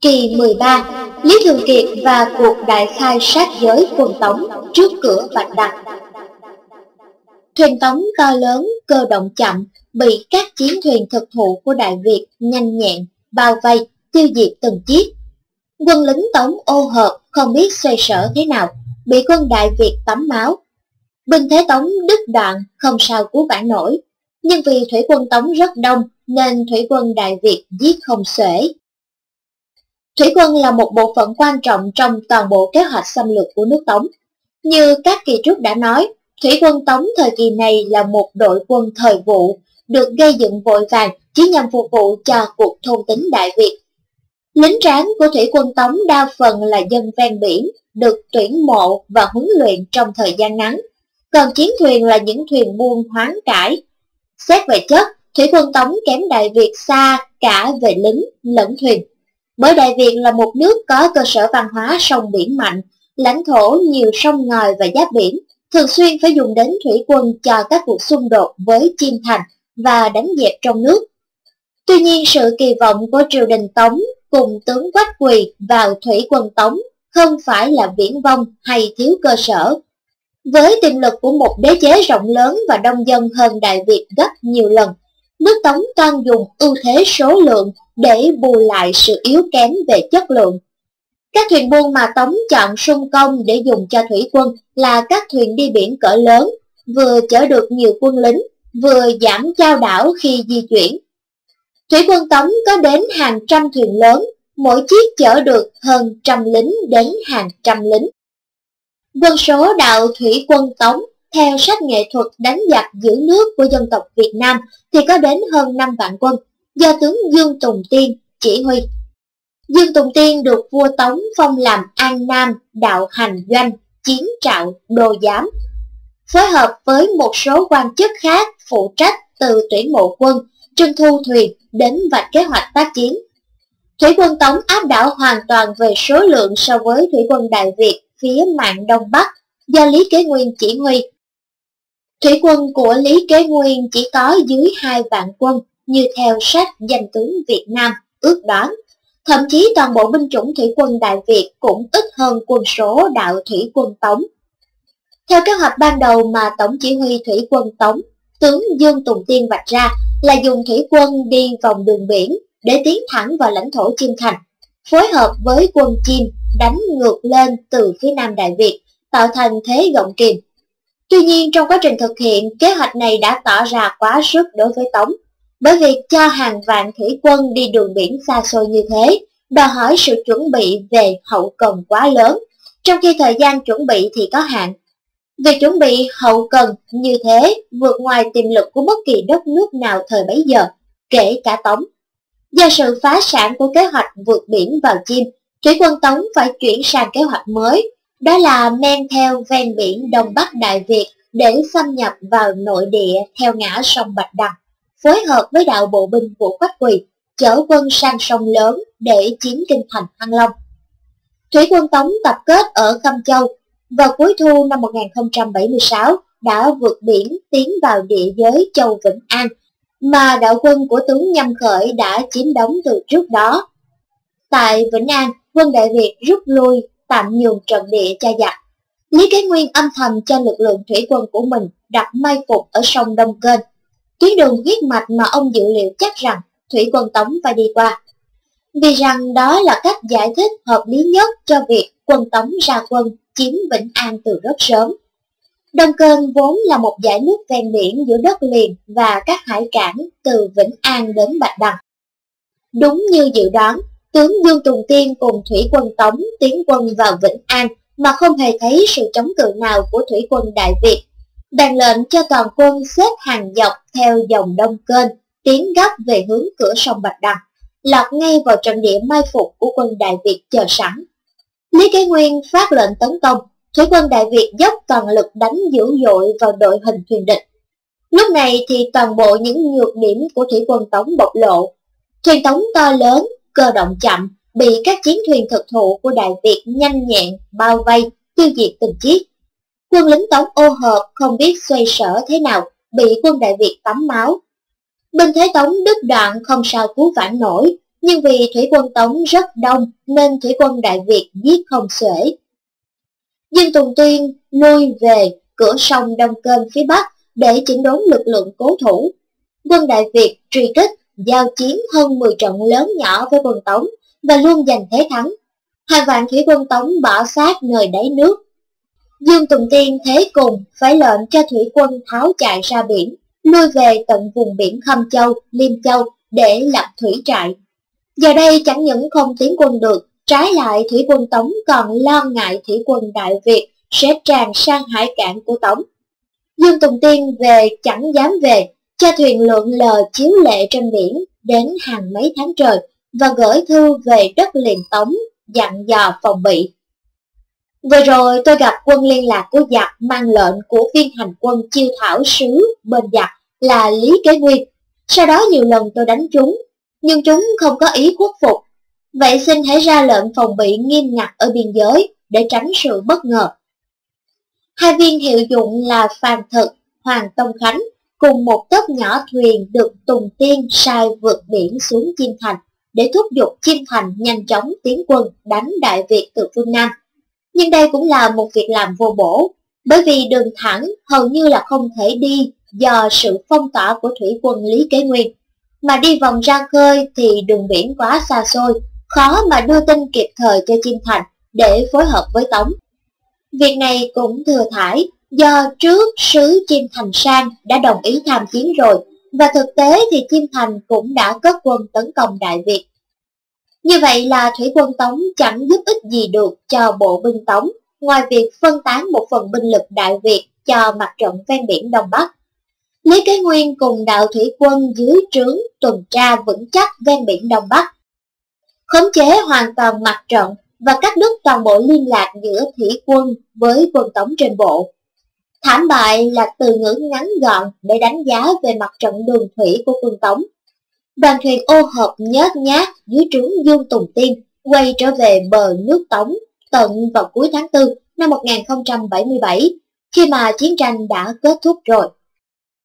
Kỳ 13, Lý Thường Kiệt và cuộc đại khai sát giới quân Tống trước cửa Bạch Đằng. Thuyền Tống to lớn, cơ động chậm, bị các chiến thuyền thực thụ của Đại Việt nhanh nhẹn, bao vây, tiêu diệt từng chiếc. Quân lính Tống ô hợp không biết xoay sở thế nào, bị quân Đại Việt tắm máu. Binh thế Tống đứt đoạn, không sao cứu vãn nổi. Nhưng vì thủy quân Tống rất đông nên thủy quân Đại Việt giết không xuể. Thủy quân là một bộ phận quan trọng trong toàn bộ kế hoạch xâm lược của nước Tống. Như các kỳ trước đã nói, thủy quân Tống thời kỳ này là một đội quân thời vụ, được gây dựng vội vàng chỉ nhằm phục vụ cho cuộc thôn tính Đại Việt. Lính tráng của thủy quân Tống đa phần là dân ven biển, được tuyển mộ và huấn luyện trong thời gian ngắn. Còn chiến thuyền là những thuyền buôn hoán cải. Xét về chất, thủy quân Tống kém Đại Việt xa cả về lính lẫn thuyền. Bởi Đại Việt là một nước có cơ sở văn hóa sông biển mạnh, lãnh thổ nhiều sông ngòi và giáp biển, thường xuyên phải dùng đến thủy quân cho các cuộc xung đột với Chiêm Thành và đánh dẹp trong nước. Tuy nhiên, sự kỳ vọng của triều đình Tống cùng tướng Quách Quỳ vào thủy quân Tống không phải là viển vông hay thiếu cơ sở. Với tiềm lực của một đế chế rộng lớn và đông dân hơn Đại Việt gấp nhiều lần, nước Tống toan dùng ưu thế số lượng để bù lại sự yếu kém về chất lượng. Các thuyền buôn mà Tống chọn sung công để dùng cho thủy quân là các thuyền đi biển cỡ lớn, vừa chở được nhiều quân lính, vừa giảm chao đảo khi di chuyển. Thủy quân Tống có đến hàng trăm thuyền lớn, mỗi chiếc chở được hơn trăm lính đến hàng trăm lính. Quân số đạo thủy quân Tống theo sách nghệ thuật đánh giặc giữ nước của dân tộc Việt Nam thì có đến hơn 5 vạn quân, do tướng Dương Tùng Tiên chỉ huy. Dương Tùng Tiên được vua Tống phong làm An Nam, đạo hành doanh, chiến trạo, đô giám, phối hợp với một số quan chức khác phụ trách từ tuyển mộ quân, trưng thu thuyền đến vạch kế hoạch tác chiến. Thủy quân Tống áp đảo hoàn toàn về số lượng so với thủy quân Đại Việt phía mạn Đông Bắc do Lý Kế Nguyên chỉ huy. Thủy quân của Lý Kế Nguyên chỉ có dưới 2 vạn quân như theo sách Danh tướng Việt Nam ước đoán. Thậm chí toàn bộ binh chủng thủy quân Đại Việt cũng ít hơn quân số đạo thủy quân Tống. Theo kế hoạch ban đầu mà Tổng chỉ huy thủy quân Tống, tướng Dương Tùng Tiên vạch ra là dùng thủy quân đi vòng đường biển để tiến thẳng vào lãnh thổ Chiêm Thành, phối hợp với quân Chiêm đánh ngược lên từ phía nam Đại Việt, tạo thành thế gọng kìm. Tuy nhiên, trong quá trình thực hiện, kế hoạch này đã tỏ ra quá sức đối với Tống, bởi việc cho hàng vạn thủy quân đi đường biển xa xôi như thế, đòi hỏi sự chuẩn bị về hậu cần quá lớn, trong khi thời gian chuẩn bị thì có hạn. Việc chuẩn bị hậu cần như thế vượt ngoài tiềm lực của bất kỳ đất nước nào thời bấy giờ, kể cả Tống. Do sự phá sản của kế hoạch vượt biển vào Chiêm, thủy quân Tống phải chuyển sang kế hoạch mới, đó là men theo ven biển Đông Bắc Đại Việt để xâm nhập vào nội địa theo ngã sông Bạch Đằng, phối hợp với đạo bộ binh của Quách Quỳ, chở quân sang sông lớn để chiếm kinh thành Thăng Long. Thủy quân Tống tập kết ở Khâm Châu, vào cuối thu năm 1076 đã vượt biển tiến vào địa giới châu Vĩnh An, mà đạo quân của tướng Nhâm Khởi đã chiếm đóng từ trước đó. Tại Vĩnh An, quân Đại Việt rút lui, tạm nhường trận địa cho giặc. Lý Kế Nguyên âm thầm cho lực lượng thủy quân của mình đặt mai phục ở sông Đông Kênh, tuyến đường huyết mạch mà ông dự liệu chắc rằng thủy quân Tống phải đi qua. Vì rằng đó là cách giải thích hợp lý nhất cho việc quân Tống ra quân chiếm Vĩnh An từ rất sớm. Đông Kênh vốn là một dải nước ven biển giữa đất liền và các hải cảng từ Vĩnh An đến Bạch Đằng. Đúng như dự đoán, tướng Dương Tùng Tiên cùng thủy quân Tống tiến quân vào Vĩnh An mà không hề thấy sự chống cự nào của thủy quân Đại Việt, đàn lệnh cho toàn quân xếp hàng dọc theo dòng Đông Kênh, tiến gấp về hướng cửa sông Bạch Đằng, lọt ngay vào trận địa mai phục của quân Đại Việt chờ sẵn. Lý Kế Nguyên phát lệnh tấn công, thủy quân Đại Việt dốc toàn lực đánh dữ dội vào đội hình thuyền địch. Lúc này thì toàn bộ những nhược điểm của thủy quân Tống bộc lộ. Thuyền Tống to lớn, cơ động chậm, bị các chiến thuyền thực thụ của Đại Việt nhanh nhẹn bao vây, tiêu diệt từng chiếc. Quân lính Tống ô hợp không biết xoay sở thế nào, bị quân Đại Việt tắm máu. Binh thế Tống đứt đoạn không sao cứu vãn nổi, Nhưng vì thủy quân Tống rất đông nên thủy quân Đại Việt giết không xuể. Dương Tùng Tuyên lui về cửa sông Đông Kênh phía Bắc để chỉnh đốn lực lượng cố thủ. Quân Đại Việt truy kích, giao chiến hơn 10 trận lớn nhỏ với quân Tống và luôn giành thế thắng. 2 vạn thủy quân Tống bỏ xác nơi đáy nước. Dương Tùng Tiên thế cùng phải lệnh cho thủy quân tháo chạy ra biển, lui về tận vùng biển Khâm Châu, Liêm Châu để lập thủy trại. Giờ đây chẳng những không tiến quân được, trái lại thủy quân Tống còn lo ngại thủy quân Đại Việt sẽ tràn sang hải cảng của Tống. Dương Tùng Tiên về chẳng dám về, cho thuyền lượn lờ chiếu lệ trên biển đến hàng mấy tháng trời và gửi thư về đất liền Tống, dặn dò phòng bị. Vừa rồi tôi gặp quân liên lạc của giặc mang lệnh của viên hành quân chiêu thảo sứ bên giặc là Lý Kế Nguyên. Sau đó nhiều lần tôi đánh chúng, nhưng chúng không có ý khuất phục. Vậy xin hãy ra lệnh phòng bị nghiêm ngặt ở biên giới để tránh sự bất ngờ. 2 viên hiệu dụng là Phan Thực, Hoàng Tông Khánh cùng một tớp nhỏ thuyền được Tùng Tiên sai vượt biển xuống Chiêm Thành để thúc giục Chiêm Thành nhanh chóng tiến quân đánh Đại Việt từ phương Nam. Nhưng đây cũng là một việc làm vô bổ, bởi vì đường thẳng hầu như là không thể đi do sự phong tỏa của thủy quân Lý Kế Nguyên. Mà đi vòng ra khơi thì đường biển quá xa xôi, khó mà đưa tin kịp thời cho Chiêm Thành để phối hợp với Tống. Việc này cũng thừa thãi do trước sứ Chiêm Thành Sang đã đồng ý tham chiến rồi, và thực tế thì Chiêm Thành cũng đã cất quân tấn công Đại Việt. Như vậy là thủy quân Tống chẳng giúp ích gì được cho bộ binh Tống, ngoài việc phân tán một phần binh lực Đại Việt cho mặt trận ven biển Đông Bắc. Lý Kế Nguyên cùng đạo thủy quân dưới trướng tuần tra vững chắc ven biển Đông Bắc, khống chế hoàn toàn mặt trận và cắt đứt toàn bộ liên lạc giữa thủy quân với quân Tống trên bộ. Thảm bại là từ ngữ ngắn gọn để đánh giá về mặt trận đường thủy của quân Tống. Đoàn thuyền ô hợp nhớt nhát dưới trướng Dương Tùng Tiên quay trở về bờ nước Tống tận vào cuối tháng 4 năm 1077, khi mà chiến tranh đã kết thúc rồi.